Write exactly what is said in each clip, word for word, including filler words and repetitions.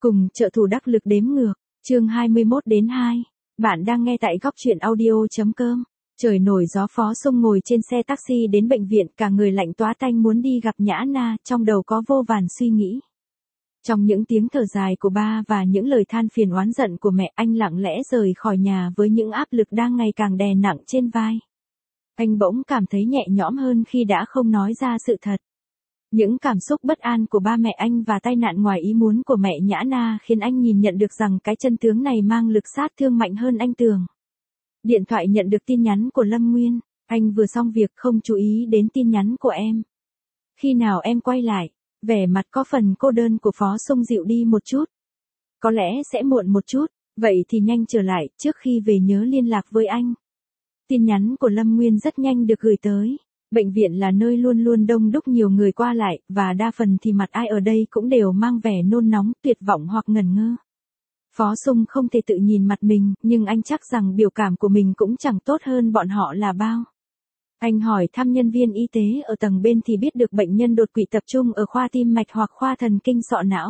Cùng trợ thủ đắc lực đếm ngược, chương hai mươi mốt đến hai. Bạn đang nghe tại góc truyện audio.com. Trời nổi gió, Phó Sung ngồi trên xe taxi đến bệnh viện, cả người lạnh toát tanh muốn đi gặp Nhã Na, trong đầu có vô vàn suy nghĩ. Trong những tiếng thở dài của ba và những lời than phiền oán giận của mẹ, anh lặng lẽ rời khỏi nhà với những áp lực đang ngày càng đè nặng trên vai. Anh bỗng cảm thấy nhẹ nhõm hơn khi đã không nói ra sự thật. Những cảm xúc bất an của ba mẹ anh và tai nạn ngoài ý muốn của mẹ Nhã Na khiến anh nhìn nhận được rằng cái chân tướng này mang lực sát thương mạnh hơn anh tưởng. Điện thoại nhận được tin nhắn của Lâm Nguyên, anh vừa xong việc không chú ý đến tin nhắn của em. Khi nào em quay lại? Vẻ mặt có phần cô đơn của Phó Sung dịu đi một chút. Có lẽ sẽ muộn một chút, vậy thì nhanh trở lại, trước khi về nhớ liên lạc với anh. Tin nhắn của Lâm Nguyên rất nhanh được gửi tới. Bệnh viện là nơi luôn luôn đông đúc nhiều người qua lại, và đa phần thì mặt ai ở đây cũng đều mang vẻ nôn nóng, tuyệt vọng hoặc ngẩn ngơ. Phó Sung không thể tự nhìn mặt mình, nhưng anh chắc rằng biểu cảm của mình cũng chẳng tốt hơn bọn họ là bao. Anh hỏi thăm nhân viên y tế ở tầng bên thì biết được bệnh nhân đột quỵ tập trung ở khoa tim mạch hoặc khoa thần kinh sọ não.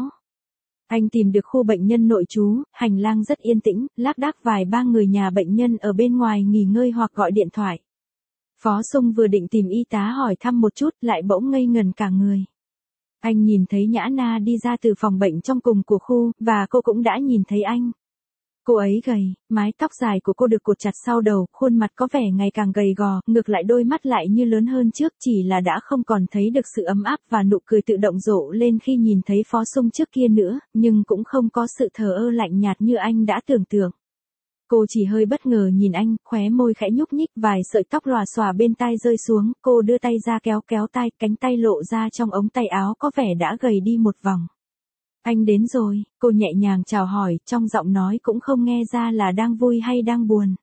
Anh tìm được khu bệnh nhân nội trú, hành lang rất yên tĩnh, lác đác vài ba người nhà bệnh nhân ở bên ngoài nghỉ ngơi hoặc gọi điện thoại. Phó Sung vừa định tìm y tá hỏi thăm một chút, lại bỗng ngây ngần cả người. Anh nhìn thấy Nhã Na đi ra từ phòng bệnh trong cùng của khu, và cô cũng đã nhìn thấy anh. Cô ấy gầy, mái tóc dài của cô được cột chặt sau đầu, khuôn mặt có vẻ ngày càng gầy gò, ngược lại đôi mắt lại như lớn hơn trước, chỉ là đã không còn thấy được sự ấm áp và nụ cười tự động rộ lên khi nhìn thấy Phó Sung trước kia nữa, nhưng cũng không có sự thờ ơ lạnh nhạt như anh đã tưởng tượng. Cô chỉ hơi bất ngờ nhìn anh, khóe môi khẽ nhúc nhích, vài sợi tóc lòa xòa bên tai rơi xuống, cô đưa tay ra kéo kéo tai, cánh tay lộ ra trong ống tay áo có vẻ đã gầy đi một vòng. Anh đến rồi, cô nhẹ nhàng chào hỏi, trong giọng nói cũng không nghe ra là đang vui hay đang buồn.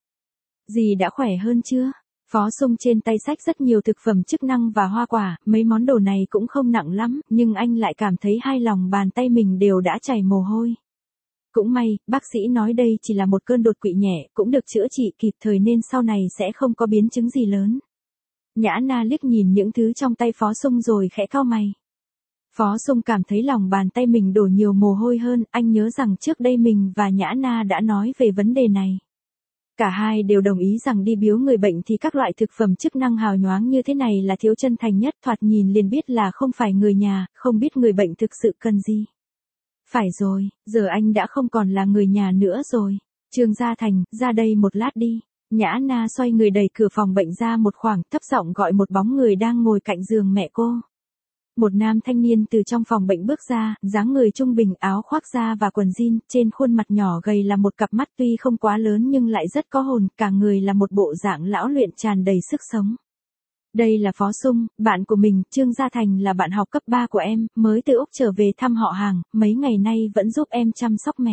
Dì đã khỏe hơn chưa? Phó Sung trên tay xách rất nhiều thực phẩm chức năng và hoa quả, mấy món đồ này cũng không nặng lắm, nhưng anh lại cảm thấy hai lòng bàn tay mình đều đã chảy mồ hôi. Cũng may, bác sĩ nói đây chỉ là một cơn đột quỵ nhẹ, cũng được chữa trị kịp thời nên sau này sẽ không có biến chứng gì lớn. Nhã Na liếc nhìn những thứ trong tay Phó Sung rồi khẽ cau mày. Phó Sung cảm thấy lòng bàn tay mình đổ nhiều mồ hôi hơn, anh nhớ rằng trước đây mình và Nhã Na đã nói về vấn đề này. Cả hai đều đồng ý rằng đi biếu người bệnh thì các loại thực phẩm chức năng hào nhoáng như thế này là thiếu chân thành nhất, thoạt nhìn liền biết là không phải người nhà, không biết người bệnh thực sự cần gì. Phải rồi, giờ anh đã không còn là người nhà nữa rồi. Trương Gia Thành, ra đây một lát đi. Nhã Na xoay người đẩy cửa phòng bệnh ra một khoảng, thấp giọng gọi một bóng người đang ngồi cạnh giường mẹ cô. Một nam thanh niên từ trong phòng bệnh bước ra, dáng người trung bình, áo khoác da và quần jean, trên khuôn mặt nhỏ gầy là một cặp mắt tuy không quá lớn nhưng lại rất có hồn, cả người là một bộ dạng lão luyện tràn đầy sức sống. Đây là Phó Sung, bạn của mình, Trương Gia Thành là bạn học cấp ba của em, mới từ Úc trở về thăm họ hàng, mấy ngày nay vẫn giúp em chăm sóc mẹ.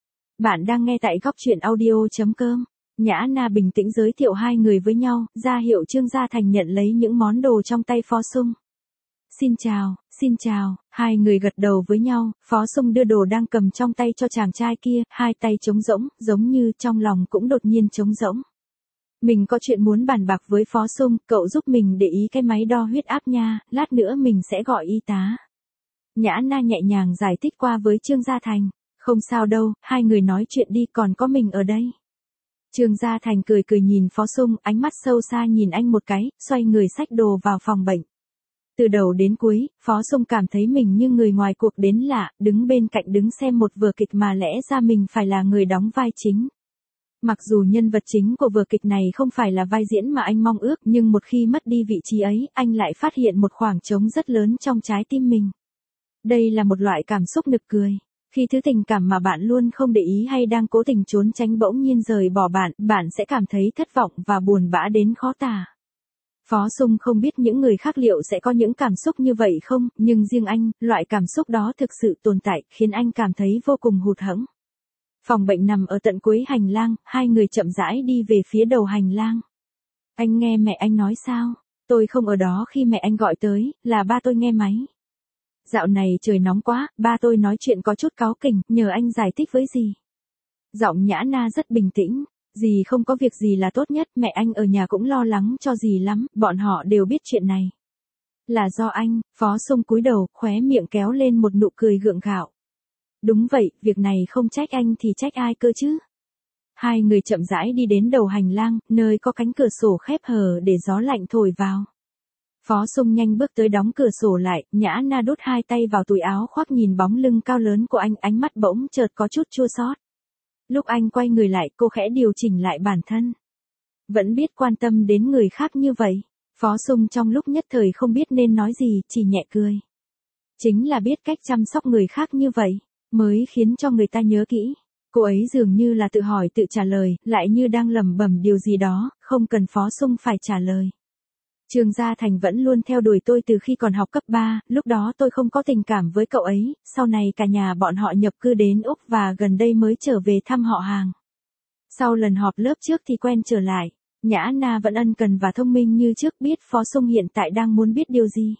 Bạn đang nghe tại góc truyện audio.com. Nhã Na bình tĩnh giới thiệu hai người với nhau, ra hiệu Trương Gia Thành nhận lấy những món đồ trong tay Phó Sung. Xin chào, xin chào, hai người gật đầu với nhau, Phó Sung đưa đồ đang cầm trong tay cho chàng trai kia, hai tay trống rỗng, giống như trong lòng cũng đột nhiên trống rỗng. Mình có chuyện muốn bàn bạc với Phó Sung, cậu giúp mình để ý cái máy đo huyết áp nha, lát nữa mình sẽ gọi y tá. Nhã Na nhẹ nhàng giải thích qua với Trương Gia Thành. Không sao đâu, hai người nói chuyện đi, còn có mình ở đây. Trương Gia Thành cười cười nhìn Phó Sung, ánh mắt sâu xa nhìn anh một cái, xoay người xách đồ vào phòng bệnh. Từ đầu đến cuối, Phó Sung cảm thấy mình như người ngoài cuộc đến lạ, đứng bên cạnh đứng xem một vở kịch mà lẽ ra mình phải là người đóng vai chính. Mặc dù nhân vật chính của vở kịch này không phải là vai diễn mà anh mong ước, nhưng một khi mất đi vị trí ấy, anh lại phát hiện một khoảng trống rất lớn trong trái tim mình. Đây là một loại cảm xúc nực cười. Khi thứ tình cảm mà bạn luôn không để ý hay đang cố tình trốn tránh bỗng nhiên rời bỏ bạn, bạn sẽ cảm thấy thất vọng và buồn bã đến khó tả. Phó Sung không biết những người khác liệu sẽ có những cảm xúc như vậy không, nhưng riêng anh, loại cảm xúc đó thực sự tồn tại, khiến anh cảm thấy vô cùng hụt hẫng. Phòng bệnh nằm ở tận cuối hành lang, hai người chậm rãi đi về phía đầu hành lang. Anh nghe mẹ anh nói sao? Tôi không ở đó khi mẹ anh gọi tới, là ba tôi nghe máy. Dạo này trời nóng quá, ba tôi nói chuyện có chút cáu kỉnh, nhờ anh giải thích với dì. Giọng Nhã Na rất bình tĩnh. Dì không có việc gì là tốt nhất, mẹ anh ở nhà cũng lo lắng cho dì lắm, bọn họ đều biết chuyện này. Là do anh, Phó Sung cúi đầu, khóe miệng kéo lên một nụ cười gượng gạo. Đúng vậy, việc này không trách anh thì trách ai cơ chứ? Hai người chậm rãi đi đến đầu hành lang, nơi có cánh cửa sổ khép hờ để gió lạnh thổi vào. Phó Sung nhanh bước tới đóng cửa sổ lại, Nhã Na đút hai tay vào túi áo khoác nhìn bóng lưng cao lớn của anh, ánh mắt bỗng chợt có chút chua xót. Lúc anh quay người lại, cô khẽ điều chỉnh lại bản thân. Vẫn biết quan tâm đến người khác như vậy. Phó Sung trong lúc nhất thời không biết nên nói gì, chỉ nhẹ cười. Chính là biết cách chăm sóc người khác như vậy, mới khiến cho người ta nhớ kỹ. Cô ấy dường như là tự hỏi tự trả lời, lại như đang lẩm bẩm điều gì đó, không cần Phó Sung phải trả lời. Trương Gia Thành vẫn luôn theo đuổi tôi từ khi còn học cấp ba, lúc đó tôi không có tình cảm với cậu ấy, sau này cả nhà bọn họ nhập cư đến Úc và gần đây mới trở về thăm họ hàng. Sau lần họp lớp trước thì quen trở lại, Nhã Na vẫn ân cần và thông minh như trước, biết Phó Sung hiện tại đang muốn biết điều gì.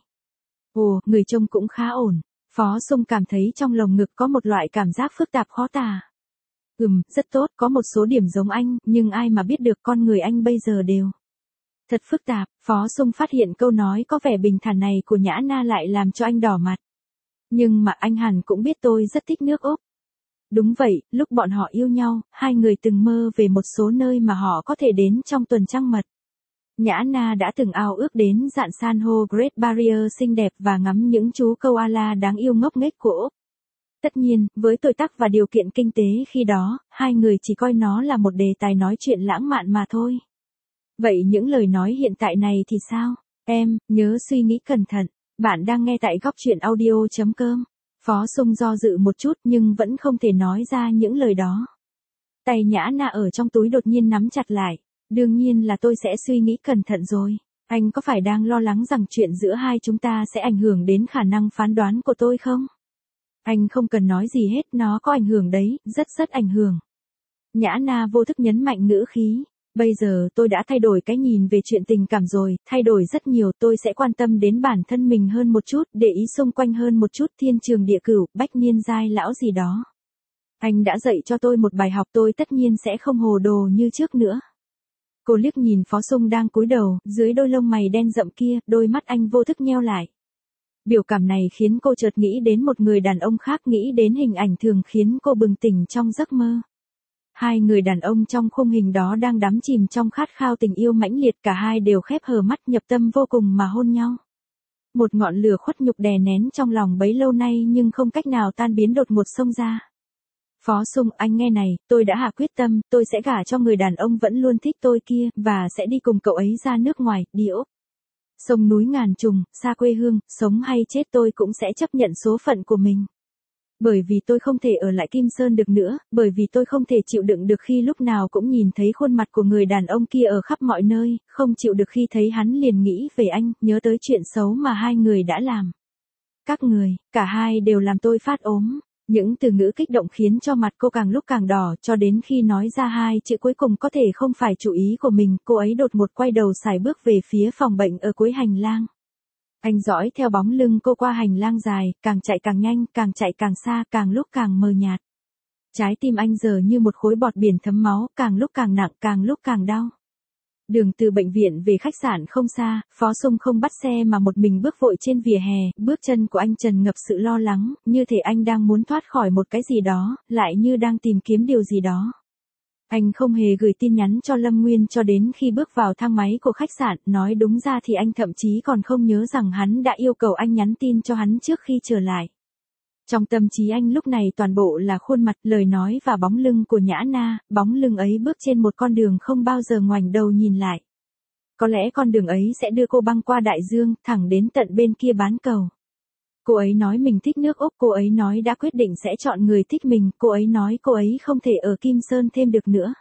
Ồ, người trông cũng khá ổn. Phó Sung cảm thấy trong lồng ngực có một loại cảm giác phức tạp khó tả. Ừm, rất tốt, có một số điểm giống anh, nhưng ai mà biết được con người anh bây giờ đều. Thật phức tạp, Phó Sung phát hiện câu nói có vẻ bình thản này của Nhã Na lại làm cho anh đỏ mặt. Nhưng mà anh hẳn cũng biết tôi rất thích nước Úc. Đúng vậy, lúc bọn họ yêu nhau, hai người từng mơ về một số nơi mà họ có thể đến trong tuần trăng mật. Nhã Na đã từng ao ước đến dạn san hô Great Barrier xinh đẹp và ngắm những chú koala đáng yêu ngốc nghếch của Úc. Tất nhiên, với tuổi tác và điều kiện kinh tế khi đó, hai người chỉ coi nó là một đề tài nói chuyện lãng mạn mà thôi. Vậy những lời nói hiện tại này thì sao? Em, nhớ suy nghĩ cẩn thận. Bạn đang nghe tại góc truyện audio chấm com. Phó Sung do dự một chút nhưng vẫn không thể nói ra những lời đó. Tay Nhã Na ở trong túi đột nhiên nắm chặt lại. Đương nhiên là tôi sẽ suy nghĩ cẩn thận rồi. Anh có phải đang lo lắng rằng chuyện giữa hai chúng ta sẽ ảnh hưởng đến khả năng phán đoán của tôi không? Anh không cần nói gì hết, nó có ảnh hưởng đấy, rất rất ảnh hưởng. Nhã Na vô thức nhấn mạnh ngữ khí. Bây giờ tôi đã thay đổi cái nhìn về chuyện tình cảm rồi, thay đổi rất nhiều, tôi sẽ quan tâm đến bản thân mình hơn một chút, để ý xung quanh hơn một chút, thiên trường địa cửu, bách niên giai lão gì đó. Anh đã dạy cho tôi một bài học, tôi tất nhiên sẽ không hồ đồ như trước nữa. Cô liếc nhìn Phó Sung đang cúi đầu, dưới đôi lông mày đen rậm kia, đôi mắt anh vô thức nheo lại. Biểu cảm này khiến cô chợt nghĩ đến một người đàn ông khác, nghĩ đến hình ảnh thường khiến cô bừng tỉnh trong giấc mơ. Hai người đàn ông trong khung hình đó đang đắm chìm trong khát khao tình yêu mãnh liệt, cả hai đều khép hờ mắt nhập tâm vô cùng mà hôn nhau. Một ngọn lửa khuất nhục đè nén trong lòng bấy lâu nay nhưng không cách nào tan biến đột ngột xông ra. Phó Sung, anh nghe này, tôi đã hạ quyết tâm, tôi sẽ gả cho người đàn ông vẫn luôn thích tôi kia, và sẽ đi cùng cậu ấy ra nước ngoài, đi Úc. Sông núi ngàn trùng, xa quê hương, sống hay chết tôi cũng sẽ chấp nhận số phận của mình. Bởi vì tôi không thể ở lại Kim Sơn được nữa, bởi vì tôi không thể chịu đựng được khi lúc nào cũng nhìn thấy khuôn mặt của người đàn ông kia ở khắp mọi nơi, không chịu được khi thấy hắn liền nghĩ về anh, nhớ tới chuyện xấu mà hai người đã làm. Các người, cả hai đều làm tôi phát ốm. Những từ ngữ kích động khiến cho mặt cô càng lúc càng đỏ, cho đến khi nói ra hai chữ cuối cùng có thể không phải chủ ý của mình, cô ấy đột ngột quay đầu sải bước về phía phòng bệnh ở cuối hành lang. Anh dõi theo bóng lưng cô qua hành lang dài, càng chạy càng nhanh, càng chạy càng xa, càng lúc càng mờ nhạt. Trái tim anh giờ như một khối bọt biển thấm máu, càng lúc càng nặng, càng lúc càng đau. Đường từ bệnh viện về khách sạn không xa, Phó Sung không bắt xe mà một mình bước vội trên vỉa hè, bước chân của anh tràn ngập sự lo lắng, như thể anh đang muốn thoát khỏi một cái gì đó, lại như đang tìm kiếm điều gì đó. Anh không hề gửi tin nhắn cho Lâm Nguyên cho đến khi bước vào thang máy của khách sạn, nói đúng ra thì anh thậm chí còn không nhớ rằng hắn đã yêu cầu anh nhắn tin cho hắn trước khi trở lại. Trong tâm trí anh lúc này toàn bộ là khuôn mặt, lời nói và bóng lưng của Nhã Na, bóng lưng ấy bước trên một con đường không bao giờ ngoảnh đầu nhìn lại. Có lẽ con đường ấy sẽ đưa cô băng qua đại dương, thẳng đến tận bên kia bán cầu. Cô ấy nói mình thích nước Úc, cô ấy nói đã quyết định sẽ chọn người thích mình, cô ấy nói cô ấy không thể ở Kim Sơn thêm được nữa.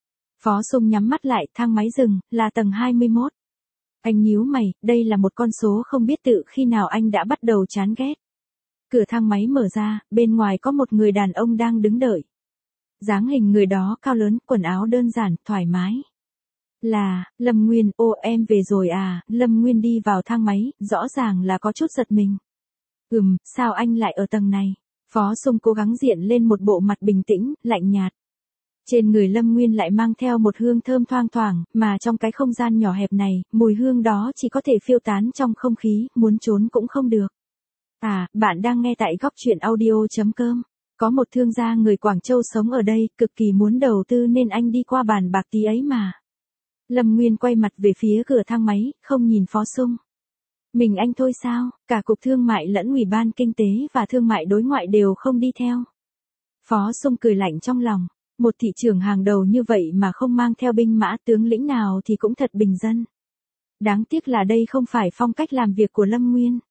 Phó Sung nhắm mắt lại, thang máy dừng, là tầng hai mươi mốt. Anh nhíu mày, đây là một con số không biết tự khi nào anh đã bắt đầu chán ghét. Cửa thang máy mở ra, bên ngoài có một người đàn ông đang đứng đợi. Dáng hình người đó cao lớn, quần áo đơn giản, thoải mái. Là, Lâm Nguyên, ô em về rồi à, Lâm Nguyên đi vào thang máy, rõ ràng là có chút giật mình. Ừm, sao anh lại ở tầng này? Phó Sung cố gắng diện lên một bộ mặt bình tĩnh, lạnh nhạt. Trên người Lâm Nguyên lại mang theo một hương thơm thoang thoảng, mà trong cái không gian nhỏ hẹp này, mùi hương đó chỉ có thể phiêu tán trong không khí, muốn trốn cũng không được. À, bạn đang nghe tại góc truyện audio chấm com. Có một thương gia người Quảng Châu sống ở đây, cực kỳ muốn đầu tư nên anh đi qua bàn bạc tí ấy mà. Lâm Nguyên quay mặt về phía cửa thang máy, không nhìn Phó Sung. Mình anh thôi sao, cả Cục Thương mại lẫn Ủy ban Kinh tế và Thương mại Đối ngoại đều không đi theo. Phó Sung cười lạnh trong lòng, một thị trưởng hàng đầu như vậy mà không mang theo binh mã tướng lĩnh nào thì cũng thật bình dân. Đáng tiếc là đây không phải phong cách làm việc của Lâm Nguyên.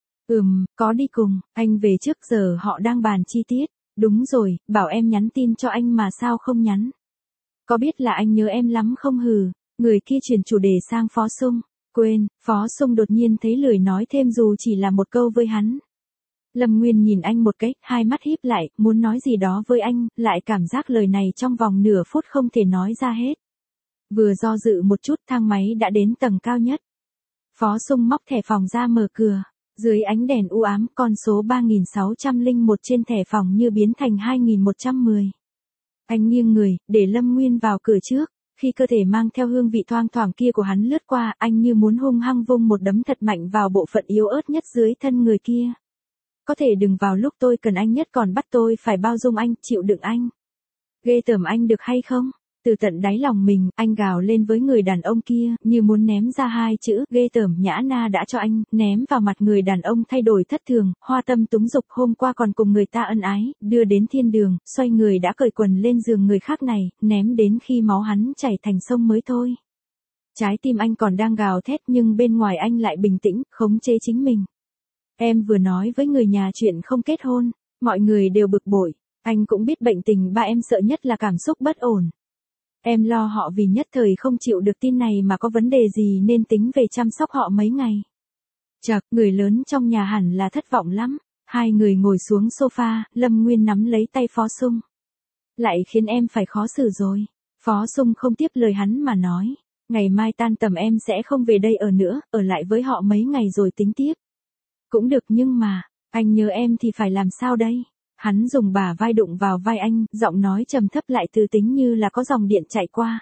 Ừm, có đi cùng, anh về trước giờ họ đang bàn chi tiết. Đúng rồi, bảo em nhắn tin cho anh mà sao không nhắn. Có biết là anh nhớ em lắm không hừ, người kia chuyển chủ đề sang Phó Sung. Quên, Phó Sung đột nhiên thấy lười nói thêm dù chỉ là một câu với hắn. Lâm Nguyên nhìn anh một cái, hai mắt híp lại, muốn nói gì đó với anh, lại cảm giác lời này trong vòng nửa phút không thể nói ra hết. Vừa do dự một chút thang máy đã đến tầng cao nhất. Phó Sung móc thẻ phòng ra mở cửa. Dưới ánh đèn u ám, con số ba nghìn sáu trăm lẻ một trên thẻ phòng như biến thành hai nghìn một trăm mười. Anh nghiêng người, để Lâm Nguyên vào cửa trước. Khi cơ thể mang theo hương vị thoang thoảng kia của hắn lướt qua, anh như muốn hung hăng vung một đấm thật mạnh vào bộ phận yếu ớt nhất dưới thân người kia. Có thể đừng vào lúc tôi cần anh nhất còn bắt tôi phải bao dung anh, chịu đựng anh. Ghê tởm anh được hay không? Từ tận đáy lòng mình, anh gào lên với người đàn ông kia, như muốn ném ra hai chữ, ghê tởm nhã na đã cho anh, ném vào mặt người đàn ông thay đổi thất thường, hoa tâm túng dục hôm qua còn cùng người ta ân ái, đưa đến thiên đường, xoay người đã cởi quần lên giường người khác này, ném đến khi máu hắn chảy thành sông mới thôi. Trái tim anh còn đang gào thét nhưng bên ngoài anh lại bình tĩnh, khống chế chính mình. Em vừa nói với người nhà chuyện không kết hôn, mọi người đều bực bội, anh cũng biết bệnh tình ba em sợ nhất là cảm xúc bất ổn. Em lo họ vì nhất thời không chịu được tin này mà có vấn đề gì nên tính về chăm sóc họ mấy ngày. Chậc, người lớn trong nhà hẳn là thất vọng lắm. Hai người ngồi xuống sofa, Lâm Nguyên nắm lấy tay Phó Sung. Lại khiến em phải khó xử rồi. Phó Sung không tiếp lời hắn mà nói. Ngày mai tan tầm em sẽ không về đây ở nữa, ở lại với họ mấy ngày rồi tính tiếp. Cũng được nhưng mà, anh nhớ em thì phải làm sao đây? Hắn dùng bả vai đụng vào vai anh, giọng nói trầm thấp lại từ tính như là có dòng điện chạy qua.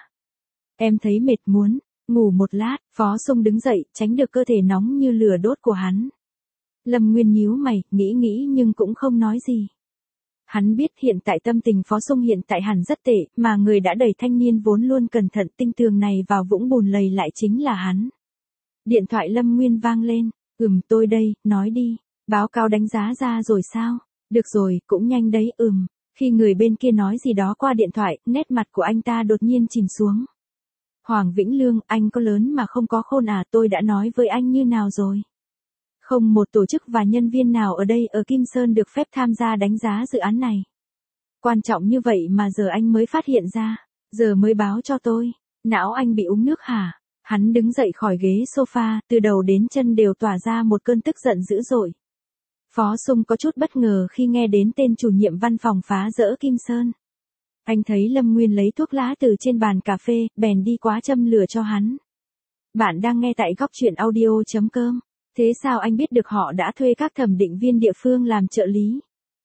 Em thấy mệt muốn, ngủ một lát, Phó Sung đứng dậy, tránh được cơ thể nóng như lửa đốt của hắn. Lâm Nguyên nhíu mày, nghĩ nghĩ nhưng cũng không nói gì. Hắn biết hiện tại tâm tình Phó Sung hiện tại hẳn rất tệ, mà người đã đẩy thanh niên vốn luôn cẩn thận tinh tường này vào vũng bùn lầy lại chính là hắn. Điện thoại Lâm Nguyên vang lên, ừm tôi đây, nói đi, báo cáo đánh giá ra rồi sao? Được rồi, cũng nhanh đấy, ừm. Khi người bên kia nói gì đó qua điện thoại, nét mặt của anh ta đột nhiên chìm xuống. Hoàng Vĩnh Lương, anh có lớn mà không có khôn à, tôi đã nói với anh như nào rồi. Không một tổ chức và nhân viên nào ở đây ở Kim Sơn được phép tham gia đánh giá dự án này. Quan trọng như vậy mà giờ anh mới phát hiện ra, giờ mới báo cho tôi. Não anh bị uống nước hả? Hắn đứng dậy khỏi ghế sofa, từ đầu đến chân đều tỏa ra một cơn tức giận dữ dội. Phó Sung có chút bất ngờ khi nghe đến tên chủ nhiệm văn phòng phá rỡ Kim Sơn. Anh thấy Lâm Nguyên lấy thuốc lá từ trên bàn cà phê, bèn đi quá châm lửa cho hắn. Bạn đang nghe tại góc truyện audio chấm com. Thế sao anh biết được họ đã thuê các thẩm định viên địa phương làm trợ lý?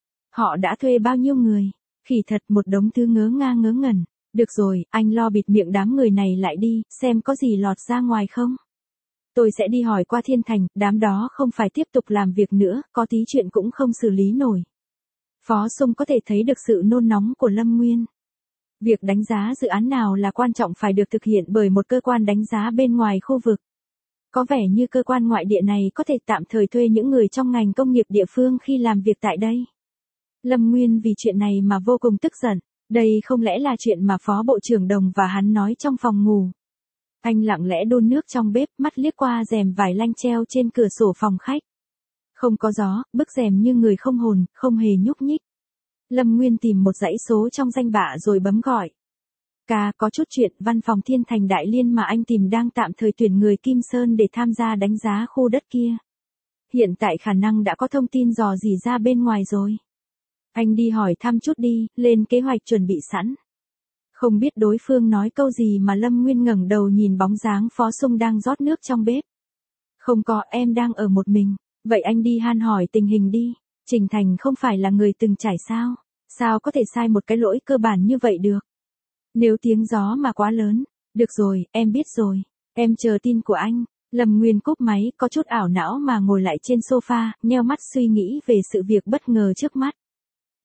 Họ đã thuê bao nhiêu người? Khỉ thật một đống thứ ngớ nga ngớ ngẩn. Được rồi, anh lo bịt miệng đám người này lại đi, xem có gì lọt ra ngoài không? Tôi sẽ đi hỏi qua Thiên Thành, đám đó không phải tiếp tục làm việc nữa, có tí chuyện cũng không xử lý nổi. Phó Sung có thể thấy được sự nôn nóng của Lâm Nguyên. Việc đánh giá dự án nào là quan trọng phải được thực hiện bởi một cơ quan đánh giá bên ngoài khu vực. Có vẻ như cơ quan ngoại địa này có thể tạm thời thuê những người trong ngành công nghiệp địa phương khi làm việc tại đây. Lâm Nguyên vì chuyện này mà vô cùng tức giận. Đây không lẽ là chuyện mà Phó Bộ trưởng Đồng và hắn nói trong phòng ngủ. Anh lặng lẽ đun nước trong bếp, mắt liếc qua rèm vải lanh treo trên cửa sổ phòng khách. Không có gió, bức rèm như người không hồn, không hề nhúc nhích. Lâm Nguyên tìm một dãy số trong danh bạ rồi bấm gọi. Ca, có chút chuyện, văn phòng Thiên Thành Đại Liên mà anh tìm đang tạm thời tuyển người Kim Sơn để tham gia đánh giá khu đất kia. Hiện tại khả năng đã có thông tin dò dỉ ra bên ngoài rồi. Anh đi hỏi thăm chút đi, lên kế hoạch chuẩn bị sẵn. Không biết đối phương nói câu gì mà Lâm Nguyên ngẩng đầu nhìn bóng dáng Phó Sung đang rót nước trong bếp. Không có, em đang ở một mình. Vậy anh đi han hỏi tình hình đi. Trình Thành không phải là người từng trải sao? Sao có thể sai một cái lỗi cơ bản như vậy được? Nếu tiếng gió mà quá lớn. Được rồi, em biết rồi. Em chờ tin của anh. Lâm Nguyên cúp máy, có chút ảo não mà ngồi lại trên sofa, nheo mắt suy nghĩ về sự việc bất ngờ trước mắt.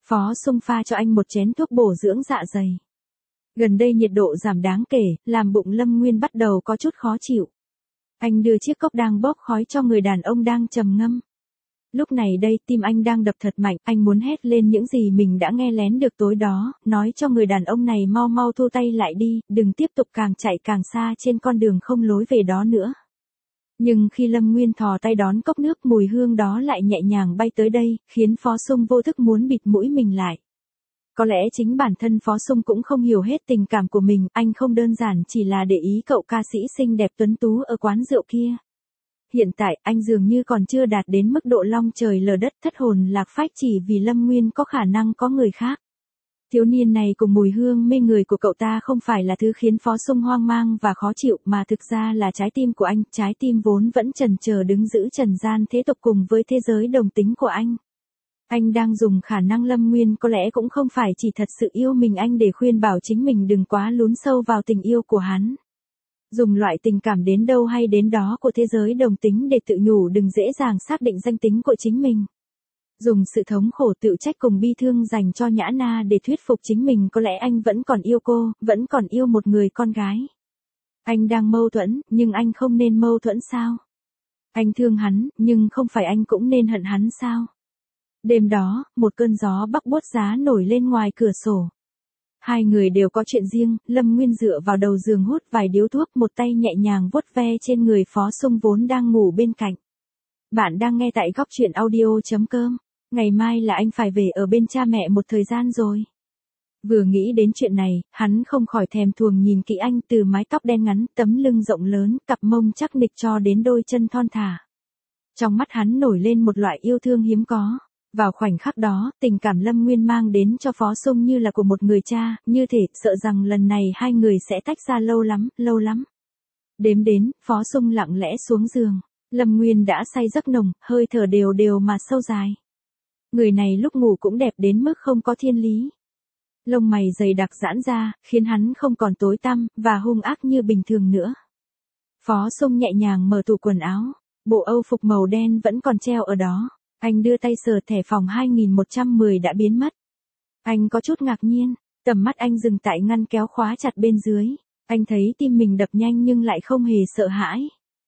Phó Sung pha cho anh một chén thuốc bổ dưỡng dạ dày. Gần đây nhiệt độ giảm đáng kể, làm bụng Lâm Nguyên bắt đầu có chút khó chịu. Anh đưa chiếc cốc đang bốc khói cho người đàn ông đang trầm ngâm. Lúc này đây tim anh đang đập thật mạnh, anh muốn hét lên những gì mình đã nghe lén được tối đó, nói cho người đàn ông này mau mau thu tay lại đi, đừng tiếp tục càng chạy càng xa trên con đường không lối về đó nữa. Nhưng khi Lâm Nguyên thò tay đón cốc nước, mùi hương đó lại nhẹ nhàng bay tới đây, khiến Phó Sung vô thức muốn bịt mũi mình lại. Có lẽ chính bản thân Phó Sung cũng không hiểu hết tình cảm của mình, anh không đơn giản chỉ là để ý cậu ca sĩ xinh đẹp tuấn tú ở quán rượu kia. Hiện tại, anh dường như còn chưa đạt đến mức độ long trời lở đất thất hồn lạc phách chỉ vì Lâm Nguyên có khả năng có người khác. Thiếu niên này cùng mùi hương mê người của cậu ta không phải là thứ khiến Phó Sung hoang mang và khó chịu mà thực ra là trái tim của anh, trái tim vốn vẫn chần chờ đứng giữ trần gian thế tục cùng với thế giới đồng tính của anh. Anh đang dùng khả năng Lâm Nguyên có lẽ cũng không phải chỉ thật sự yêu mình anh để khuyên bảo chính mình đừng quá lún sâu vào tình yêu của hắn. Dùng loại tình cảm đến đâu hay đến đó của thế giới đồng tính để tự nhủ đừng dễ dàng xác định danh tính của chính mình. Dùng sự thống khổ tự trách cùng bi thương dành cho Nhã Na để thuyết phục chính mình có lẽ anh vẫn còn yêu cô, vẫn còn yêu một người con gái. Anh đang mâu thuẫn, nhưng anh không nên mâu thuẫn sao? Anh thương hắn, nhưng không phải anh cũng nên hận hắn sao? Đêm đó, một cơn gió bắc buốt giá nổi lên ngoài cửa sổ. Hai người đều có chuyện riêng, Lâm Nguyên dựa vào đầu giường hút vài điếu thuốc, một tay nhẹ nhàng vuốt ve trên người Phó Sung vốn đang ngủ bên cạnh. Bạn đang nghe tại góc truyện audio chấm com. Ngày mai là anh phải về ở bên cha mẹ một thời gian rồi. Vừa nghĩ đến chuyện này, hắn không khỏi thèm thuồng nhìn kỹ anh từ mái tóc đen ngắn, tấm lưng rộng lớn, cặp mông chắc nịch cho đến đôi chân thon thả. Trong mắt hắn nổi lên một loại yêu thương hiếm có. Vào khoảnh khắc đó, tình cảm Lâm Nguyên mang đến cho Phó Sung như là của một người cha, như thể sợ rằng lần này hai người sẽ tách ra lâu lắm, lâu lắm. Đếm đến, Phó Sung lặng lẽ xuống giường. Lâm Nguyên đã say giấc nồng, hơi thở đều đều mà sâu dài. Người này lúc ngủ cũng đẹp đến mức không có thiên lý. Lông mày dày đặc giãn ra, khiến hắn không còn tối tăm, và hung ác như bình thường nữa. Phó Sung nhẹ nhàng mở tủ quần áo. Bộ âu phục màu đen vẫn còn treo ở đó. Anh đưa tay sờ thẻ phòng hai nghìn một trăm mười đã biến mất. Anh có chút ngạc nhiên, tầm mắt anh dừng tại ngăn kéo khóa chặt bên dưới. Anh thấy tim mình đập nhanh nhưng lại không hề sợ hãi.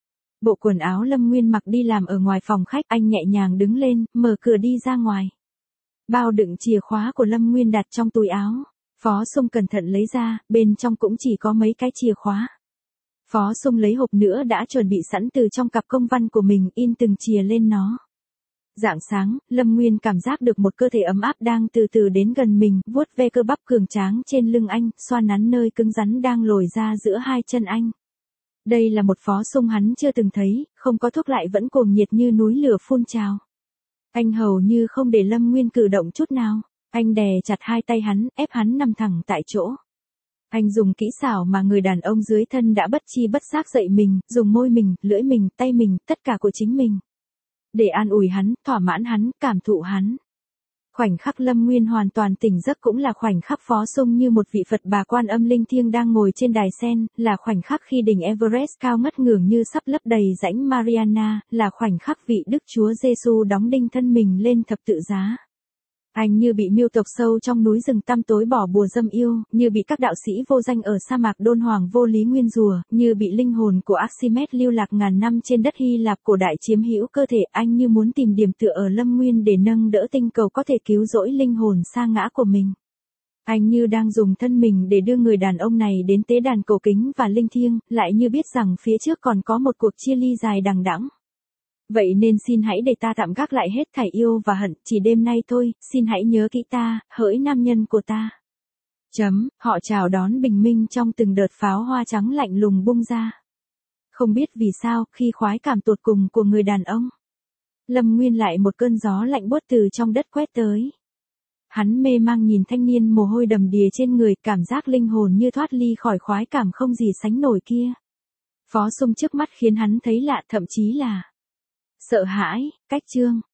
Bộ quần áo Lâm Nguyên mặc đi làm ở ngoài phòng khách, anh nhẹ nhàng đứng lên, mở cửa đi ra ngoài. Bao đựng chìa khóa của Lâm Nguyên đặt trong túi áo. Phó Sung cẩn thận lấy ra, bên trong cũng chỉ có mấy cái chìa khóa. Phó Sung lấy hộp nữa đã chuẩn bị sẵn từ trong cặp công văn của mình, in từng chìa lên nó. Rạng sáng, Lâm Nguyên cảm giác được một cơ thể ấm áp đang từ từ đến gần mình, vuốt ve cơ bắp cường tráng trên lưng anh, xoa nắn nơi cứng rắn đang lồi ra giữa hai chân anh. Đây là một Phó Sung hắn chưa từng thấy, không có thuốc lại vẫn cuồng nhiệt như núi lửa phun trào. Anh hầu như không để Lâm Nguyên cử động chút nào, anh đè chặt hai tay hắn, ép hắn nằm thẳng tại chỗ. Anh dùng kỹ xảo mà người đàn ông dưới thân đã bất chi bất giác dạy mình, dùng môi mình, lưỡi mình, tay mình, tất cả của chính mình. Để an ủi hắn, thỏa mãn hắn, cảm thụ hắn. Khoảnh khắc Lâm Nguyên hoàn toàn tỉnh giấc cũng là khoảnh khắc Phó Sung như một vị Phật bà Quan Âm linh thiêng đang ngồi trên đài sen, là khoảnh khắc khi đỉnh Everest cao ngất ngưởng như sắp lấp đầy rãnh Mariana, là khoảnh khắc vị Đức Chúa Giêsu đóng đinh thân mình lên thập tự giá. Anh như bị miêu tộc sâu trong núi rừng tăm tối bỏ bùa dâm yêu, như bị các đạo sĩ vô danh ở sa mạc đôn hoàng vô lý nguyên rùa, như bị linh hồn của Archimedes lưu lạc ngàn năm trên đất Hy Lạp cổ đại chiếm hữu cơ thể. Anh như muốn tìm điểm tựa ở Lâm Nguyên để nâng đỡ tinh cầu có thể cứu rỗi linh hồn sa ngã của mình. Anh như đang dùng thân mình để đưa người đàn ông này đến tế đàn cổ kính và linh thiêng, lại như biết rằng phía trước còn có một cuộc chia ly dài đằng đẵng. Vậy nên xin hãy để ta tạm gác lại hết thảy yêu và hận, chỉ đêm nay thôi, xin hãy nhớ kỹ ta, hỡi nam nhân của ta. Chấm, họ chào đón bình minh trong từng đợt pháo hoa trắng lạnh lùng bung ra. Không biết vì sao, khi khoái cảm tột cùng của người đàn ông, Lâm Nguyên lại một cơn gió lạnh buốt từ trong đất quét tới. Hắn mê mang nhìn thanh niên mồ hôi đầm đìa trên người, cảm giác linh hồn như thoát ly khỏi khoái cảm không gì sánh nổi kia. Phó Sung trước mắt khiến hắn thấy lạ, thậm chí là sợ hãi. Cách chương